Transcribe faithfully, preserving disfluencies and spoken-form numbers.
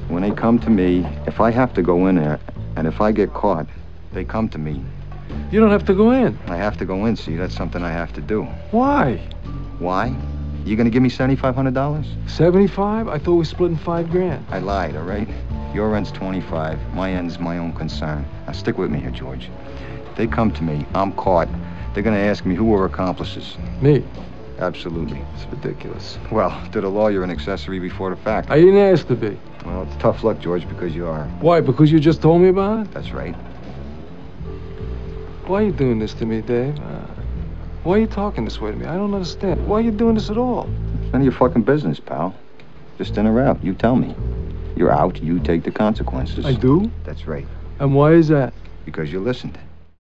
When they come to me, if I have to go in there, and if I get caught, they come to me. You don't have to go in. I have to go in, see? That's something I have to do. Why? Why? You gonna give me seventy-five hundred dollars? seventy-five? I thought we were splitting five grand. I lied, all right? Your end's twenty-five. My end's my own concern. Now, stick with me here, George. If they come to me, I'm caught. They're gonna ask me who were accomplices. Me? Absolutely. It's ridiculous. Well, to the law, you're an accessory before the fact. I didn't ask to be. Well, it's tough luck, George, because you are. Why? Because you just told me about it? That's right. Why are you doing this to me, Dave? Uh, why are you talking this way to me? I don't understand. Why are you doing this at all? It's none of your fucking business, pal. Just in or out. You tell me. You're out, you take the consequences. I do? That's right. And why is that? Because you listened.